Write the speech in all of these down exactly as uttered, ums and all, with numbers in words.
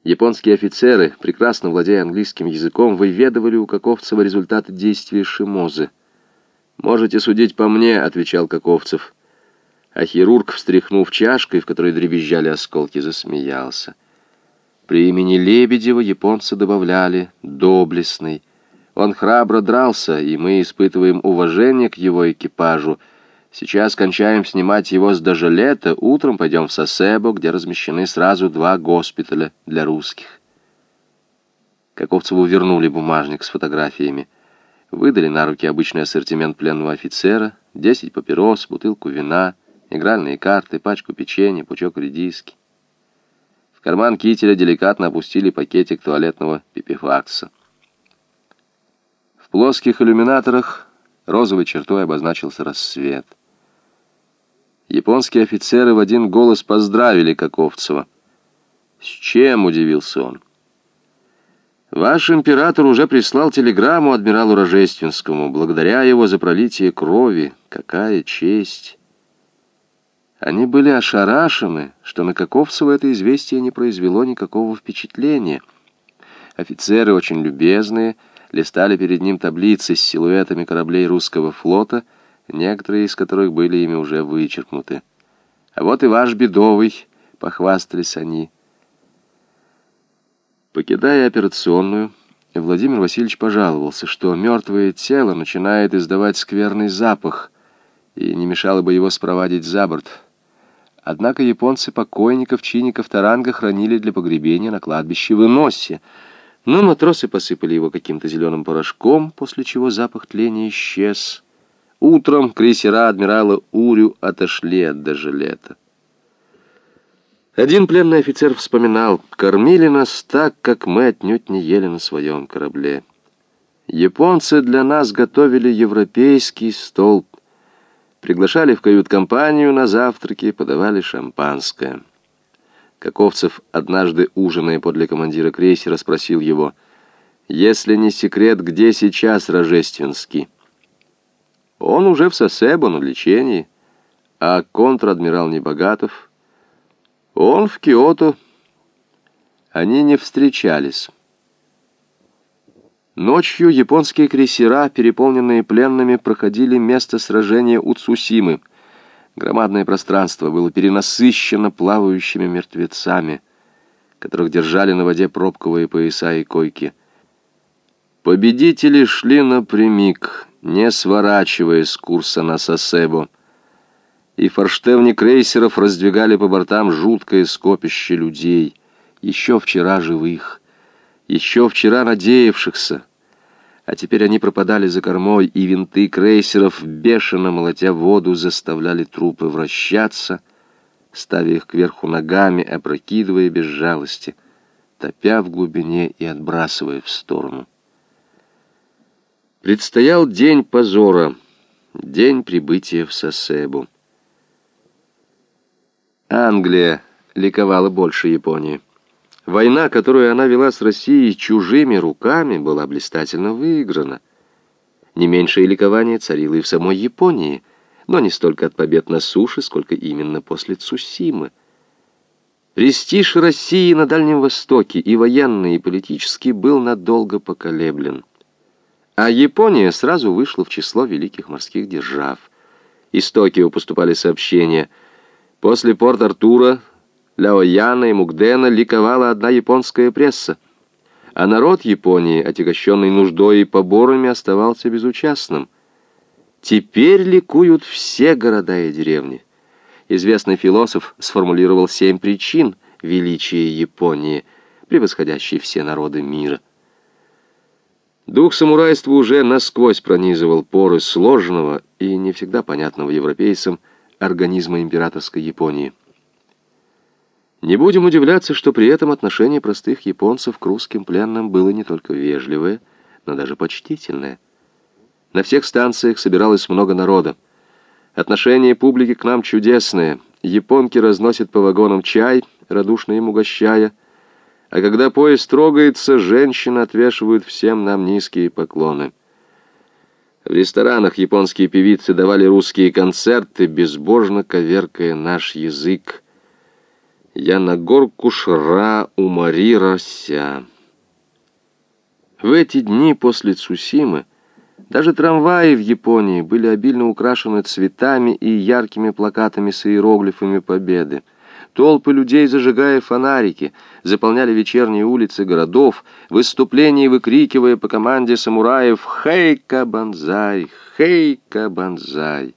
Японские офицеры, прекрасно владея английским языком, выведывали у Каковцева результаты действия Шимозы. «Можете судить по мне», — отвечал Каковцев. А хирург, встряхнув чашкой, в которой дребезжали осколки, засмеялся. При имени Лебедева японцы добавляли «доблестный». Он храбро дрался, и мы испытываем уважение к его экипажу. Сейчас кончаем снимать его с Дожелета, утром пойдем в Сасебо, где размещены сразу два госпиталя для русских. Каковцеву вернули бумажник с фотографиями. Выдали на руки обычный ассортимент пленного офицера, десять папирос, бутылку вина, игральные карты, пачку печенья, пучок редиски. В карман кителя деликатно опустили пакетик туалетного пипифакса. В плоских иллюминаторах розовой чертой обозначился рассвет. Японские офицеры в один голос поздравили Каковцева. «С чем?» — удивился он. «Ваш император уже прислал телеграмму адмиралу Рожественскому, благодаря его за пролитие крови. Какая честь!» Они были ошарашены, что на Каковцева это известие не произвело никакого впечатления. Офицеры, очень любезные, листали перед ним таблицы с силуэтами кораблей русского флота, некоторые из которых были ими уже вычеркнуты. «А вот и ваш Бедовый», — похвастались они. Покидая операционную, Владимир Васильевич пожаловался, что мертвое тело начинает издавать скверный запах, и не мешало бы его спровадить за борт. Однако японцы покойников чиников Таранга хранили для погребения на кладбище в Иносе, но матросы посыпали его каким-то зеленым порошком, после чего запах тления исчез. Утром крейсера адмирала Урю отошли от Дожелета. Один пленный офицер вспоминал: «Кормили нас так, как мы отнюдь не ели на своем корабле. Японцы для нас готовили европейский стол, приглашали в кают-компанию на завтраки, подавали шампанское». Каковцев, однажды ужиная подле командира крейсера, спросил его: «Если не секрет, где сейчас Рожественский?» «Он уже в Сасебо на лечении. А контр-адмирал Небогатов?» «Он в Киото». Они не встречались. Ночью японские крейсера, переполненные пленными, проходили место сражения у Цусимы. Громадное пространство было перенасыщено плавающими мертвецами, которых держали на воде пробковые пояса и койки. Победители шли напрямик, не сворачивая с курса на Сасебо, и форштевни крейсеров раздвигали по бортам жуткое скопище людей, еще вчера живых, еще вчера надеявшихся. А теперь они пропадали за кормой, и винты крейсеров, бешено молотя воду, заставляли трупы вращаться, ставя их кверху ногами, опрокидывая без жалости, топя в глубине и отбрасывая в сторону. Предстоял день позора, день прибытия в Сасебо. Англия ликовала больше Японии. Война, которую она вела с Россией чужими руками, была блистательно выиграна. Не меньшее ликование царило и в самой Японии, но не столько от побед на суше, сколько именно после Цусимы. Престиж России на Дальнем Востоке, и военный, и политический, был надолго поколеблен. А Япония сразу вышла в число великих морских держав. Из Токио поступали сообщения: после Порт-Артура, Ляояна и Мукдена ликовала одна японская пресса, а народ Японии, отягощенный нуждой и поборами, оставался безучастным. Теперь ликуют все города и деревни. Известный философ сформулировал семь причин величия Японии, превосходящей все народы мира. Дух самурайства уже насквозь пронизывал поры сложного и не всегда понятного европейцам организма императорской Японии. Не будем удивляться, что при этом отношение простых японцев к русским пленным было не только вежливое, но даже почтительное. На всех станциях собиралось много народа. Отношение публики к нам чудесное. Японки разносят по вагонам чай, радушно им угощая, а когда поезд трогается, женщины отвешивают всем нам низкие поклоны. В ресторанах японские певицы давали русские концерты, безбожно коверкая наш язык. Я на горку шра умари рося. В эти дни после Цусимы даже трамваи в Японии были обильно украшены цветами и яркими плакатами с иероглифами победы. Толпы людей, зажигая фонарики, заполняли вечерние улицы городов, в выступлении выкрикивая по команде самураев «Хейка банзай! Хейка банзай!».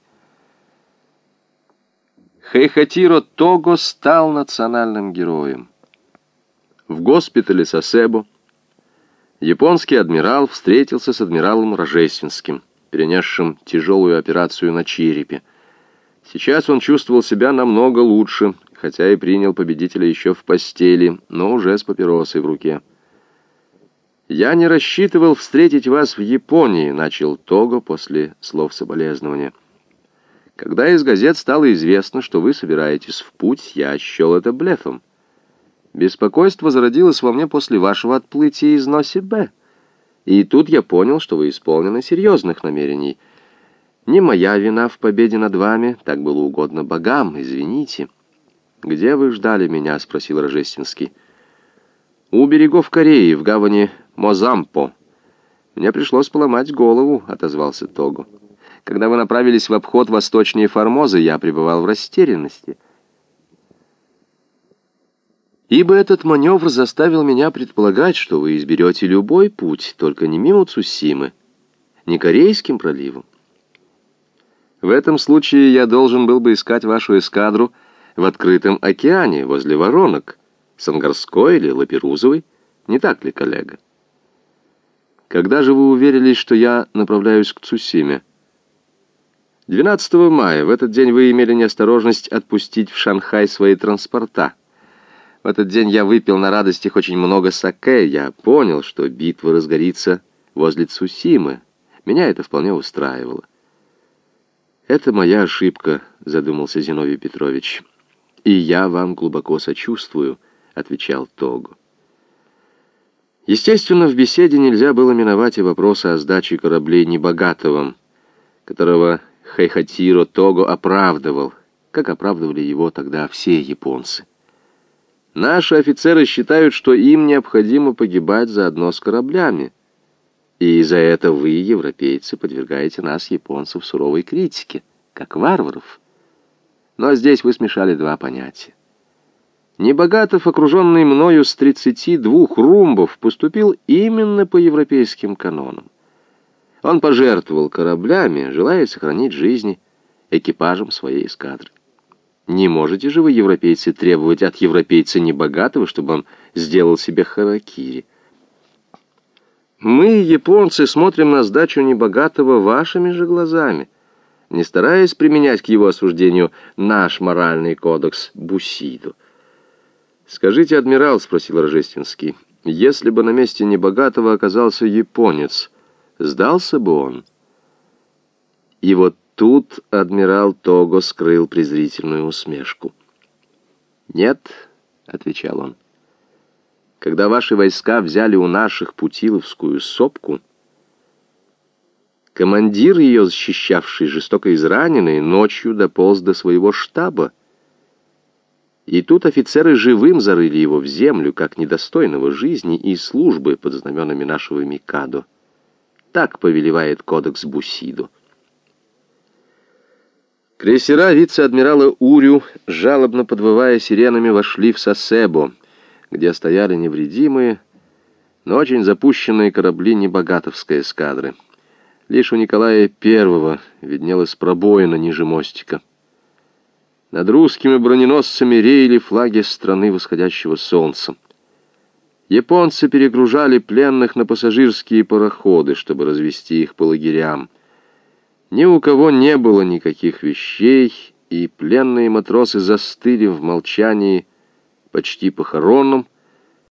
Хейхатиро Того стал национальным героем. В госпитале Сасебо японский адмирал встретился с адмиралом Рожественским, перенесшим тяжелую операцию на черепе. Сейчас он чувствовал себя намного лучше, хотя и принял победителя еще в постели, но уже с папиросой в руке. «Я не рассчитывал встретить вас в Японии», — начал Того после слов соболезнования. «Когда из газет стало известно, что вы собираетесь в путь, я счел это блефом. Беспокойство зародилось во мне после вашего отплытия из Носи-Б. И тут я понял, что вы исполнены серьезных намерений. Не моя вина в победе над вами, так было угодно богам, извините». «Где вы ждали меня?» — спросил Рожественский. «У берегов Кореи, в гавани Мозампо. Мне пришлось поломать голову», — отозвался Того. «Когда вы направились в обход восточнее Формозы, я пребывал в растерянности. Ибо этот маневр заставил меня предполагать, что вы изберете любой путь, только не мимо Цусимы, не Корейским проливом. В этом случае я должен был бы искать вашу эскадру в открытом океане, возле воронок, Сангарской или Лаперузовой, не так ли, коллега? Когда же вы уверились, что я направляюсь к Цусиме?» двенадцатого мая. В этот день вы имели неосторожность отпустить в Шанхай свои транспорта. В этот день я выпил на радостях очень много саке. Я понял, что битва разгорится возле Цусимы. Меня это вполне устраивало. «Это моя ошибка», — задумался Зиновий Петрович. «И я вам глубоко сочувствую», — отвечал Того. Естественно, в беседе нельзя было миновать и вопросы о сдаче кораблей Небогатовым, которого Хейхатиро Того оправдывал, как оправдывали его тогда все японцы. «Наши офицеры считают, что им необходимо погибать заодно с кораблями, и за это вы, европейцы, подвергаете нас, японцев, суровой критике, как варваров. Но здесь вы смешали два понятия. Небогатов, окруженный мною с тридцати двух румбов, поступил именно по европейским канонам. Он пожертвовал кораблями, желая сохранить жизни экипажем своей эскадры. Не можете же вы, европейцы, требовать от европейца Небогатого, чтобы он сделал себе харакири. Мы, японцы, смотрим на сдачу Небогатого вашими же глазами, не стараясь применять к его осуждению наш моральный кодекс Бусидо. «Скажите, адмирал, — спросил Рожественский, — если бы на месте Небогатого оказался японец, сдался бы он?» И вот тут адмирал Того скрыл презрительную усмешку. «Нет, — отвечал он, — когда ваши войска взяли у наших Путиловскую сопку, командир ее, защищавший жестоко израненный, ночью дополз до своего штаба. И тут офицеры живым зарыли его в землю, как недостойного жизни и службы под знаменами нашего Микадо. Так повелевает кодекс Бусидо». Крейсера вице-адмирала Урю, жалобно подвывая сиренами, вошли в Сасебо, где стояли невредимые, но очень запущенные корабли Небогатовской эскадры. Лишь у Николая Первого виднелась пробоина ниже мостика. Над русскими броненосцами реяли флаги страны восходящего солнца. Японцы перегружали пленных на пассажирские пароходы, чтобы развести их по лагерям. Ни у кого не было никаких вещей, и пленные матросы застыли в молчании почти похоронном,